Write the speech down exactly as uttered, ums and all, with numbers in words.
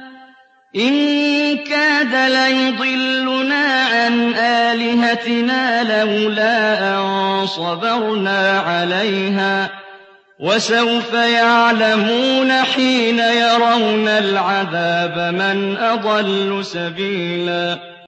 إِن كَادَ لَيُضِلُّنَا عَنْ آلِهَتِنَا لَوْلَا أَن صَبَرْنَا عَلَيْهَا ۚ وَسَوْفَ يَعْلَمُونَ حِينَ يَرَوْنَ الْعَذَابَ مَنْ أَضَلُّ سَبِيلًا